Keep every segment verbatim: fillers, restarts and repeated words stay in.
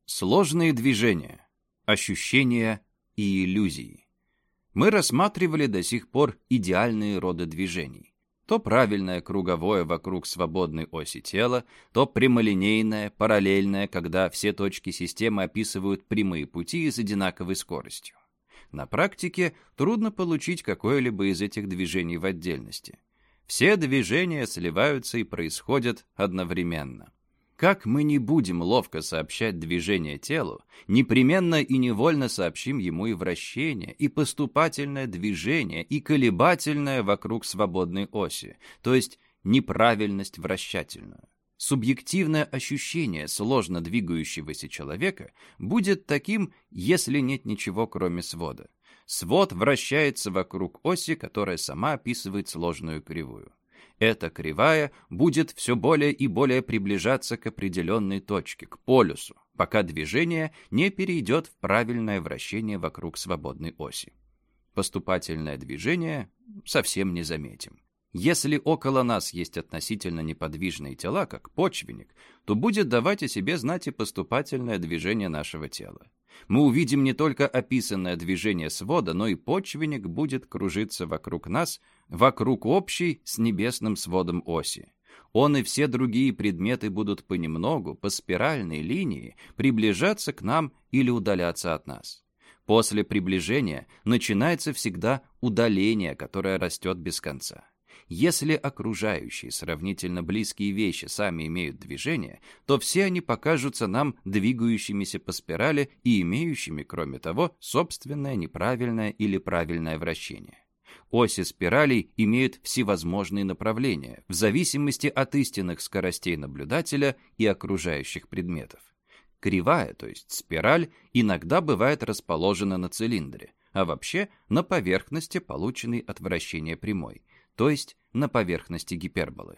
Сложные движения, ощущения и иллюзии. Мы рассматривали до сих пор идеальные роды движений. То правильное круговое вокруг свободной оси тела, то прямолинейное, параллельное, когда все точки системы описывают прямые пути с одинаковой скоростью. На практике трудно получить какое-либо из этих движений в отдельности. Все движения сливаются и происходят одновременно. Как мы не будем ловко сообщать движение телу, непременно и невольно сообщим ему и вращение, и поступательное движение, и колебательное вокруг свободной оси, то есть неправильность вращательную. Субъективное ощущение сложно двигающегося человека будет таким, если нет ничего кроме свода. Свод вращается вокруг оси, которая сама описывает сложную кривую. Эта кривая будет все более и более приближаться к определенной точке, к полюсу, пока движение не перейдет в правильное вращение вокруг свободной оси. Поступательное движение совсем не заметим. Если около нас есть относительно неподвижные тела, как почвенник, то будет давать о себе знать и поступательное движение нашего тела. Мы увидим не только описанное движение свода, но и почвенник будет кружиться вокруг нас, вокруг общей с небесным сводом оси. Он и все другие предметы будут понемногу, по спиральной линии, приближаться к нам или удаляться от нас. После приближения начинается всегда удаление, которое растет без конца. Если окружающие сравнительно близкие вещи сами имеют движение, то все они покажутся нам двигающимися по спирали и имеющими, кроме того, собственное неправильное или правильное вращение. Оси спиралей имеют всевозможные направления, в зависимости от истинных скоростей наблюдателя и окружающих предметов. Кривая, то есть спираль, иногда бывает расположена на цилиндре, а вообще на поверхности, полученной от вращения прямой, то есть на поверхности гиперболы.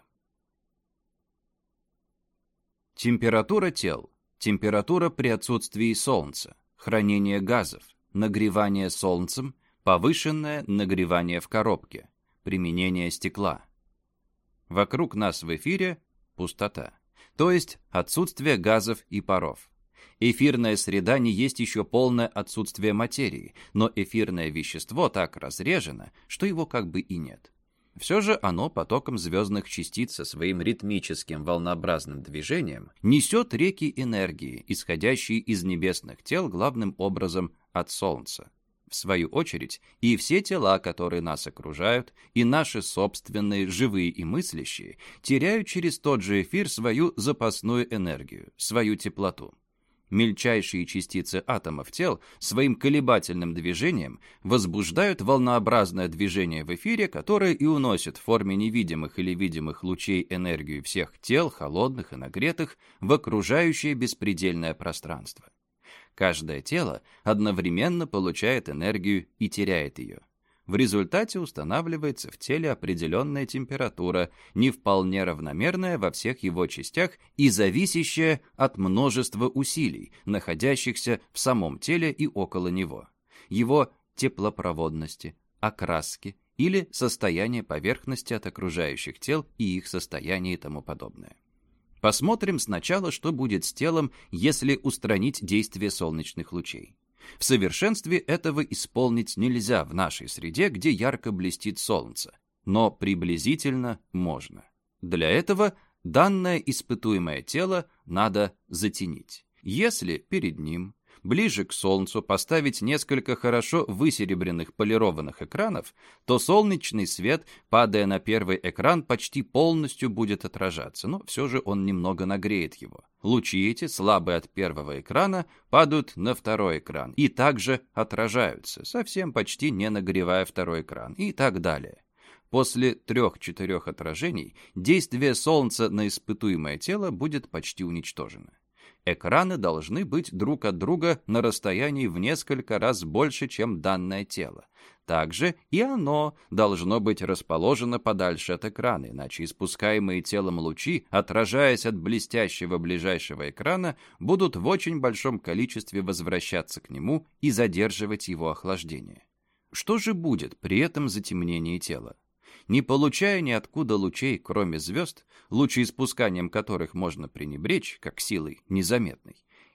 Температура тел, температура при отсутствии солнца, хранение газов, нагревание солнцем, повышенное нагревание в коробке, применение стекла. Вокруг нас в эфире пустота, то есть отсутствие газов и паров. Эфирная среда не есть еще полное отсутствие материи, но эфирное вещество так разрежено, что его как бы и нет. Все же оно потоком звездных частиц со своим ритмическим волнообразным движением несет реки энергии, исходящие из небесных тел главным образом от Солнца. В свою очередь, и все тела, которые нас окружают, и наши собственные, живые и мыслящие, теряют через тот же эфир свою запасную энергию, свою теплоту. Мельчайшие частицы атомов тел своим колебательным движением возбуждают волнообразное движение в эфире, которое и уносит в форме невидимых или видимых лучей энергию всех тел, холодных и нагретых, в окружающее беспредельное пространство. Каждое тело одновременно получает энергию и теряет ее. В результате устанавливается в теле определенная температура, не вполне равномерная во всех его частях и зависящая от множества усилий, находящихся в самом теле и около него, его теплопроводности, окраски или состояния поверхности от окружающих тел и их состояния и тому подобное. Посмотрим сначала, что будет с телом, если устранить действие солнечных лучей. В совершенстве этого исполнить нельзя в нашей среде, где ярко блестит солнце, но приблизительно можно. Для этого данное испытуемое тело надо затенить. Если перед ним, ближе к солнцу, поставить несколько хорошо высеребренных полированных экранов, то солнечный свет, падая на первый экран, почти полностью будет отражаться, но все же он немного нагреет его. Лучи эти, слабые от первого экрана, падают на второй экран и также отражаются, совсем почти не нагревая второй экран, и так далее. После трех-четырех отражений действие солнца на испытуемое тело будет почти уничтожено. Экраны должны быть друг от друга на расстоянии в несколько раз больше, чем данное тело. Также и оно должно быть расположено подальше от экрана, иначе испускаемые телом лучи, отражаясь от блестящего ближайшего экрана, будут в очень большом количестве возвращаться к нему и задерживать его охлаждение. Что же будет при этом затемнении тела? Не получая ниоткуда лучей, кроме звезд, лучеиспусканием которых можно пренебречь, как силой незаметной,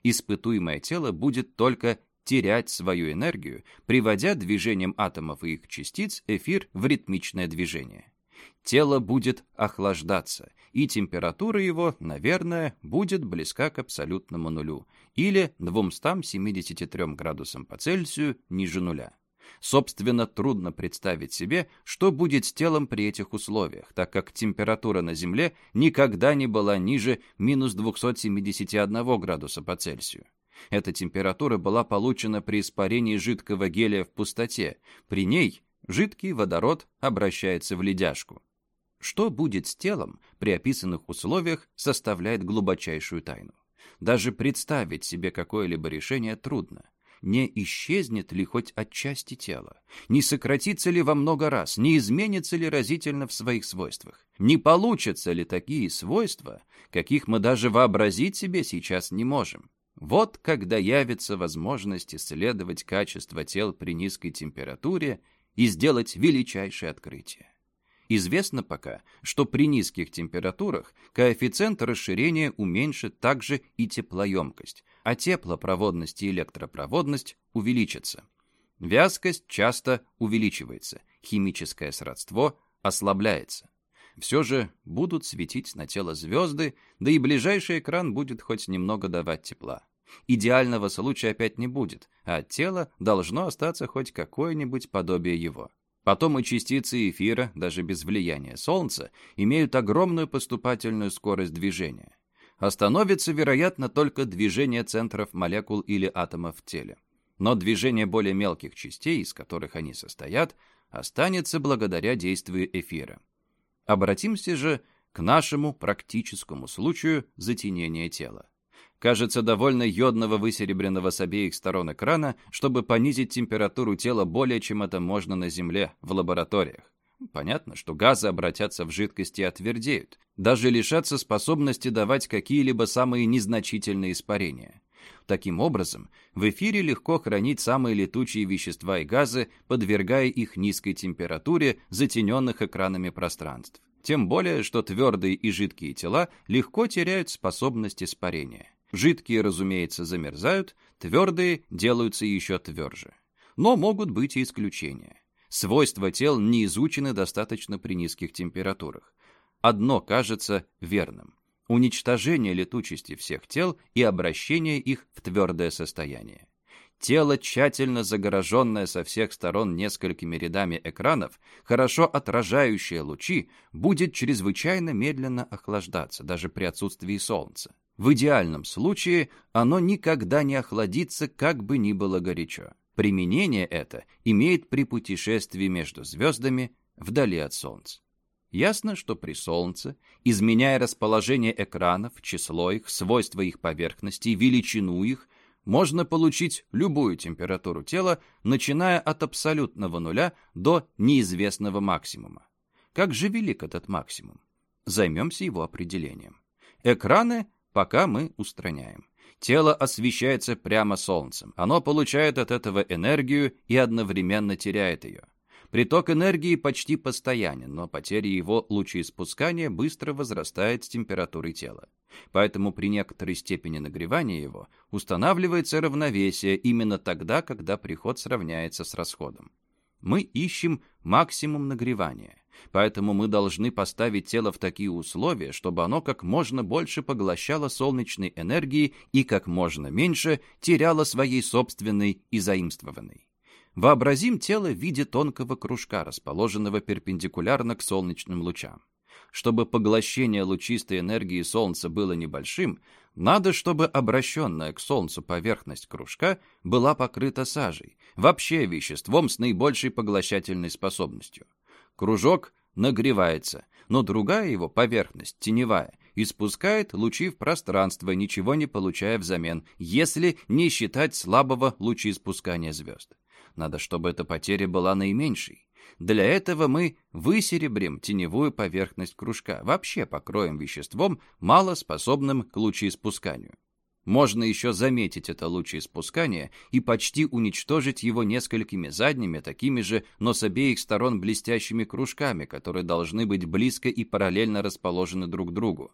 испытуемое тело будет только терять свою энергию, приводя движением атомов и их частиц эфир в ритмичное движение. Тело будет охлаждаться, и температура его, наверное, будет близка к абсолютному нулю или двумстам семидесяти трём градусам по Цельсию ниже нуля. Собственно, трудно представить себе, что будет с телом при этих условиях, так как температура на Земле никогда не была ниже минус двухсот семидесяти одного градуса по Цельсию. Эта температура была получена при испарении жидкого гелия в пустоте. При ней жидкий водород обращается в ледяшку. Что будет с телом при описанных условиях, составляет глубочайшую тайну. Даже представить себе какое-либо решение трудно. Не исчезнет ли хоть отчасти тела? Не сократится ли во много раз? Не изменится ли разительно в своих свойствах? Не получатся ли такие свойства, каких мы даже вообразить себе сейчас не можем? Вот когда явится возможность исследовать качество тел при низкой температуре и сделать величайшее открытие. Известно пока, что при низких температурах коэффициент расширения уменьшит также и теплоемкость, а теплопроводность и электропроводность увеличатся. Вязкость часто увеличивается, химическое сродство ослабляется. Все же будут светить на тело звезды, да и ближайший экран будет хоть немного давать тепла. Идеального случая опять не будет, а от тела должно остаться хоть какое-нибудь подобие его. Потом и частицы эфира, даже без влияния Солнца, имеют огромную поступательную скорость движения. Остановится, вероятно, только движение центров молекул или атомов в теле. Но движение более мелких частей, из которых они состоят, останется благодаря действию эфира. Обратимся же к нашему практическому случаю затенения тела. Кажется, довольно йодного высеребренного с обеих сторон экрана, чтобы понизить температуру тела более, чем это можно на Земле, в лабораториях. Понятно, что газы обратятся в жидкость и отвердеют, даже лишатся способности давать какие-либо самые незначительные испарения. Таким образом, в эфире легко хранить самые летучие вещества и газы, подвергая их низкой температуре затененных экранами пространств. Тем более, что твердые и жидкие тела легко теряют способность испарения. Жидкие, разумеется, замерзают, твердые делаются еще тверже. Но могут быть и исключения. Свойства тел не изучены достаточно при низких температурах. Одно кажется верным: уничтожение летучести всех тел и обращение их в твердое состояние. Тело, тщательно загороженное со всех сторон несколькими рядами экранов, хорошо отражающее лучи, будет чрезвычайно медленно охлаждаться, даже при отсутствии солнца. В идеальном случае оно никогда не охладится, как бы ни было горячо. Применение это имеет при путешествии между звездами вдали от Солнца. Ясно, что при Солнце, изменяя расположение экранов, число их, свойства их поверхностей, величину их, можно получить любую температуру тела, начиная от абсолютного нуля до неизвестного максимума. Как же велик этот максимум? Займемся его определением. Экраны пока мы устраняем. Тело освещается прямо солнцем. Оно получает от этого энергию и одновременно теряет ее. Приток энергии почти постоянен, но потеря его лучеиспускания быстро возрастает с температурой тела. Поэтому при некоторой степени нагревания его устанавливается равновесие именно тогда, когда приход сравняется с расходом. Мы ищем максимум нагревания, поэтому мы должны поставить тело в такие условия, чтобы оно как можно больше поглощало солнечной энергии и как можно меньше теряло своей собственной и заимствованной. Вообразим тело в виде тонкого кружка, расположенного перпендикулярно к солнечным лучам. Чтобы поглощение лучистой энергии Солнца было небольшим, надо, чтобы обращенная к Солнцу поверхность кружка была покрыта сажей, вообще веществом с наибольшей поглощательной способностью. Кружок нагревается, но другая его поверхность, теневая, испускает лучи в пространство, ничего не получая взамен, если не считать слабого лучеиспускания звезд. Надо, чтобы эта потеря была наименьшей. Для этого мы высеребрим теневую поверхность кружка, вообще покроем веществом, мало способным к лучеиспусканию. Можно еще заметить это лучеиспускание и почти уничтожить его несколькими задними, такими же, но с обеих сторон блестящими кружками, которые должны быть близко и параллельно расположены друг к другу.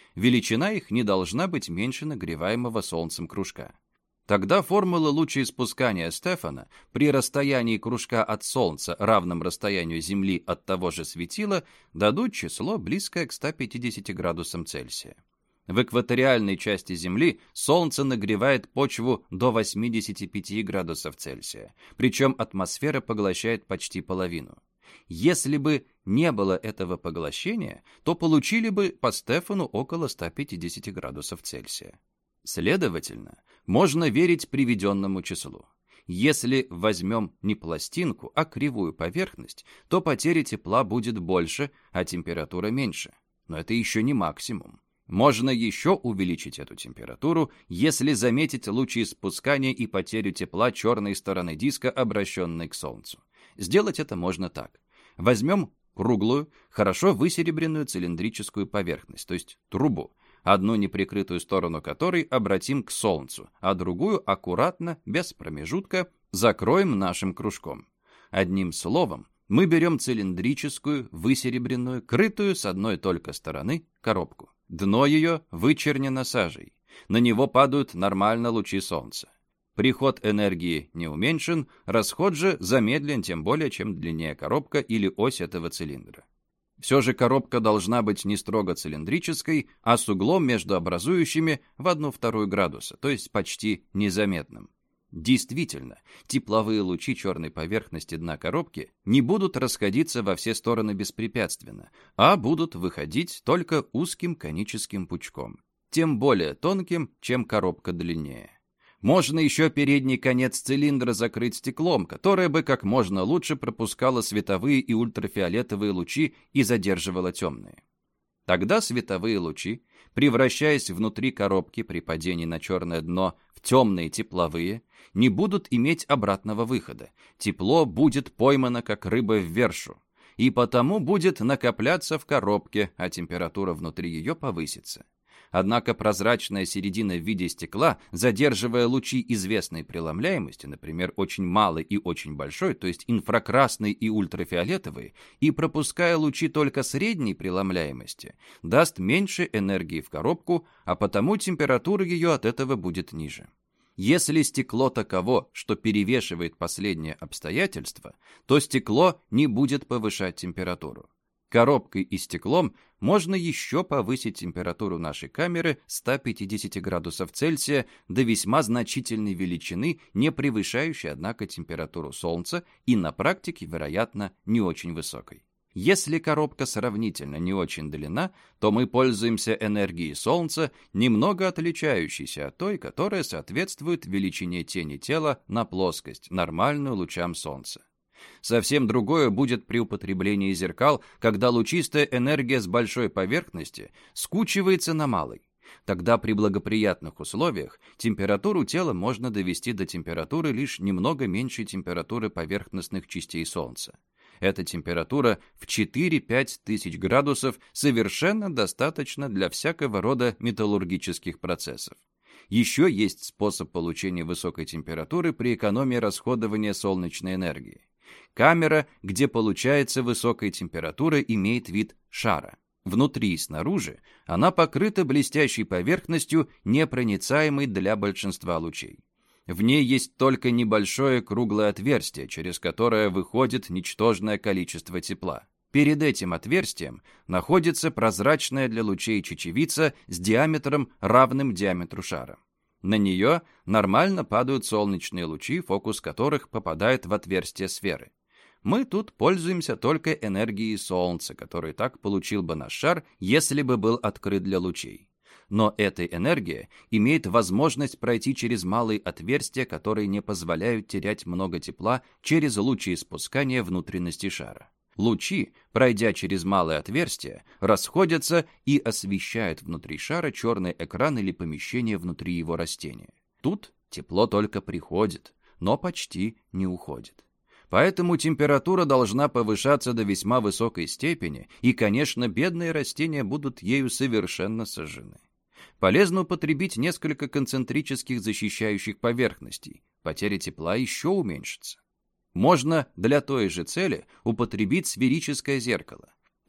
величина их не должна быть меньше нагреваемого Солнцем кружка. Тогда формулы лучеиспускания Стефана при расстоянии кружка от Солнца, равном расстоянию Земли от того же светила, дадут число, близкое к ста пятидесяти градусам Цельсия. В экваториальной части Земли Солнце нагревает почву до восьмидесяти пяти градусов Цельсия, причем атмосфера поглощает почти половину. Если бы не было этого поглощения, то получили бы по Стефану около ста пятидесяти градусов Цельсия. Следовательно, можно верить приведенному числу. Если возьмем не пластинку, а кривую поверхность, то потеря тепла будет больше, а температура меньше. Но это еще не максимум. Можно еще увеличить эту температуру, если заметить лучеиспускание и потерю тепла черной стороны диска, обращенной к Солнцу. Сделать это можно так. Возьмем круглую, хорошо высеребренную цилиндрическую поверхность, то есть трубу, одну неприкрытую сторону которой обратим к Солнцу, а другую аккуратно, без промежутка, закроем нашим кружком. Одним словом, мы берем цилиндрическую, высеребренную, крытую с одной только стороны коробку. Дно ее вычернено сажей. На него падают нормально лучи Солнца. Приход энергии не уменьшен, расход же замедлен, тем более, чем длиннее коробка или ось этого цилиндра. Все же коробка должна быть не строго цилиндрической, а с углом между образующими в одну-вторую градуса, то есть почти незаметным. Действительно, тепловые лучи черной поверхности дна коробки не будут расходиться во все стороны беспрепятственно, а будут выходить только узким коническим пучком, тем более тонким, чем коробка длиннее. Можно еще передний конец цилиндра закрыть стеклом, которое бы как можно лучше пропускало световые и ультрафиолетовые лучи и задерживало темные. Тогда световые лучи, превращаясь внутри коробки при падении на черное дно в темные тепловые, не будут иметь обратного выхода. Тепло будет поймано, как рыба в вершу, и потому будет накопляться в коробке, а температура внутри ее повысится. Однако прозрачная середина в виде стекла, задерживая лучи известной преломляемости, например, очень малый и очень большой, то есть инфракрасный и ультрафиолетовый, и пропуская лучи только средней преломляемости, даст меньше энергии в коробку, а потому температура ее от этого будет ниже. Если стекло таково, что перевешивает последнее обстоятельство, то стекло не будет повышать температуру. Коробкой и стеклом можно еще повысить температуру нашей камеры с ста пятидесяти градусов Цельсия до весьма значительной величины, не превышающей, однако, температуру Солнца и на практике, вероятно, не очень высокой. Если коробка сравнительно не очень длинна, то мы пользуемся энергией Солнца, немного отличающейся от той, которая соответствует величине тени тела на плоскость, нормальную лучам Солнца. Совсем другое будет при употреблении зеркал, когда лучистая энергия с большой поверхности скучивается на малой. Тогда при благоприятных условиях температуру тела можно довести до температуры лишь немного меньшей температуры поверхностных частей Солнца. Эта температура в четыре-пять тысяч градусов совершенно достаточно для всякого рода металлургических процессов. Еще есть способ получения высокой температуры при экономии расходования солнечной энергии. Камера, где получается высокая температура, имеет вид шара. Внутри и снаружи она покрыта блестящей поверхностью, непроницаемой для большинства лучей. В ней есть только небольшое круглое отверстие, через которое выходит ничтожное количество тепла. Перед этим отверстием находится прозрачная для лучей чечевица с диаметром, равным диаметру шара. На нее нормально падают солнечные лучи, фокус которых попадает в отверстие сферы. Мы тут пользуемся только энергией Солнца, который так получил бы наш шар, если бы был открыт для лучей. Но эта энергия имеет возможность пройти через малые отверстия, которые не позволяют терять много тепла через лучеиспускание внутренности шара. Лучи, пройдя через малое отверстие, расходятся и освещают внутри шара черный экран или помещение внутри его растения. Тут тепло только приходит, но почти не уходит. Поэтому температура должна повышаться до весьма высокой степени, и, конечно, бедные растения будут ею совершенно сожжены. Полезно употребить несколько концентрических защищающих поверхностей, потеря тепла еще уменьшится. Можно для той же цели употребить сферическое зеркало.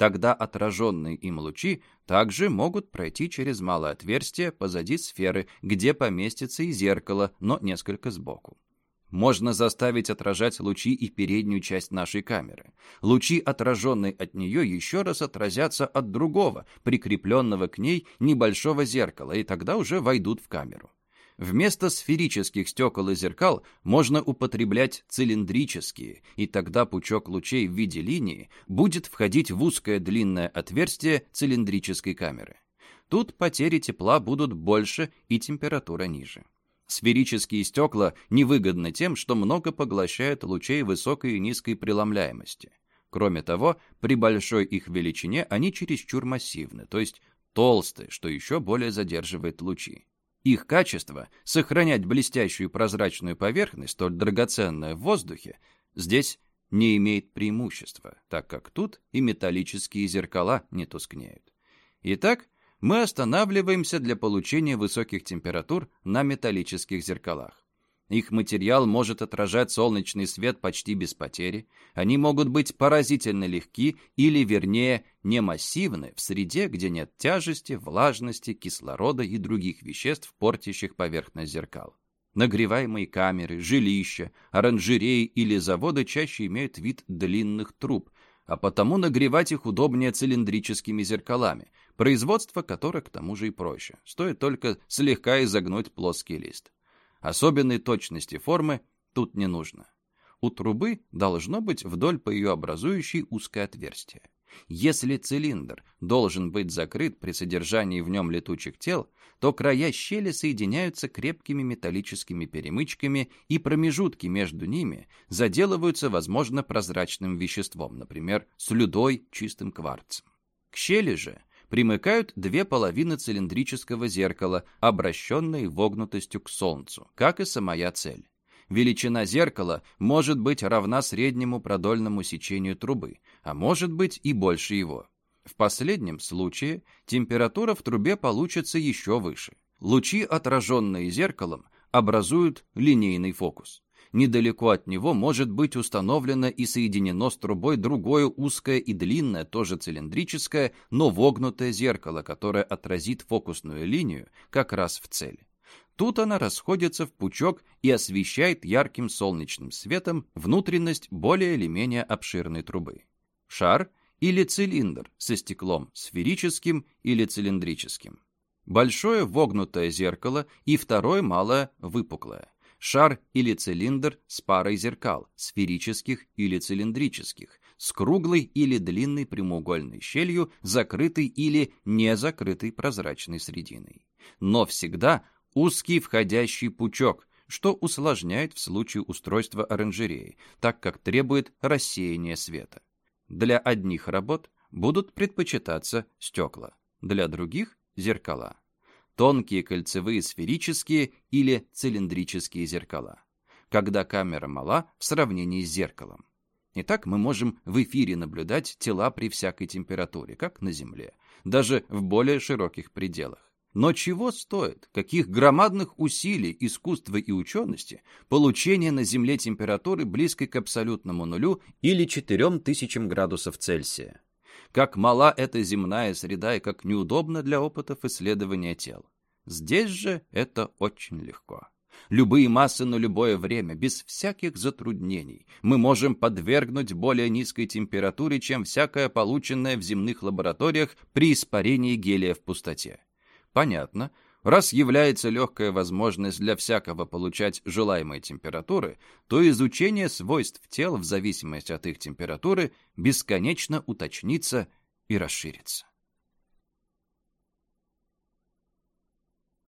Тогда отраженные им лучи также могут пройти через малое отверстие позади сферы, где поместится и зеркало, но несколько сбоку. Можно заставить отражать лучи и переднюю часть нашей камеры. Лучи, отраженные от нее, еще раз отразятся от другого, прикрепленного к ней небольшого зеркала, и тогда уже войдут в камеру. Вместо сферических стекол и зеркал можно употреблять цилиндрические, и тогда пучок лучей в виде линии будет входить в узкое длинное отверстие цилиндрической камеры. Тут потери тепла будут больше и температура ниже. Сферические стекла невыгодны тем, что много поглощают лучей высокой и низкой преломляемости. Кроме того, при большой их величине они чересчур массивны, то есть толстые, что еще более задерживает лучи. Их качество — сохранять блестящую прозрачную поверхность, столь драгоценную в воздухе, здесь не имеет преимущества, так как тут и металлические зеркала не тускнеют. Итак, мы останавливаемся для получения высоких температур на металлических зеркалах. Их материал может отражать солнечный свет почти без потери, они могут быть поразительно легки или, вернее, не массивны в среде, где нет тяжести, влажности, кислорода и других веществ, портящих поверхность зеркал. Нагреваемые камеры, жилища, оранжереи или заводы чаще имеют вид длинных труб, а потому нагревать их удобнее цилиндрическими зеркалами, производство которых к тому же и проще, стоит только слегка изогнуть плоский лист. Особенной точности формы тут не нужно. У трубы должно быть вдоль по ее образующей узкое отверстие. Если цилиндр должен быть закрыт при содержании в нем летучих тел, то края щели соединяются крепкими металлическими перемычками, и промежутки между ними заделываются, возможно, прозрачным веществом, например, слюдой, чистым кварцем. К щели же примыкают две половины цилиндрического зеркала, обращенные вогнутостью к Солнцу, как и самая цель. Величина зеркала может быть равна среднему продольному сечению трубы, а может быть и больше его. В последнем случае температура в трубе получится еще выше. Лучи, отраженные зеркалом, образуют линейный фокус. Недалеко от него может быть установлено и соединено с трубой другое узкое и длинное, тоже цилиндрическое, но вогнутое зеркало, которое отразит фокусную линию как раз в цель. Тут она расходится в пучок и освещает ярким солнечным светом внутренность более или менее обширной трубы. Шар или цилиндр со стеклом сферическим или цилиндрическим. Большое вогнутое зеркало и второе малое выпуклое. Шар или цилиндр с парой зеркал, сферических или цилиндрических, с круглой или длинной прямоугольной щелью, закрытой или не закрытой прозрачной срединой. Но всегда узкий входящий пучок, что усложняет в случае устройства оранжереи, так как требует рассеяния света. Для одних работ будут предпочитаться стекла, для других – зеркала. Тонкие кольцевые сферические или цилиндрические зеркала, когда камера мала в сравнении с зеркалом. Итак, мы можем в эфире наблюдать тела при всякой температуре, как на Земле, даже в более широких пределах. Но чего стоит, каких громадных усилий искусства и учености получение на Земле температуры близкой к абсолютному нулю или четырем тысячам градусов Цельсия? Как мала эта земная среда и как неудобно для опытов исследования тел. Здесь же это очень легко. Любые массы на любое время, без всяких затруднений, мы можем подвергнуть более низкой температуре, чем всякая полученная в земных лабораториях при испарении гелия в пустоте. Понятно, раз является легкая возможность для всякого получать желаемые температуры, то изучение свойств тел в зависимости от их температуры бесконечно уточнится и расширится.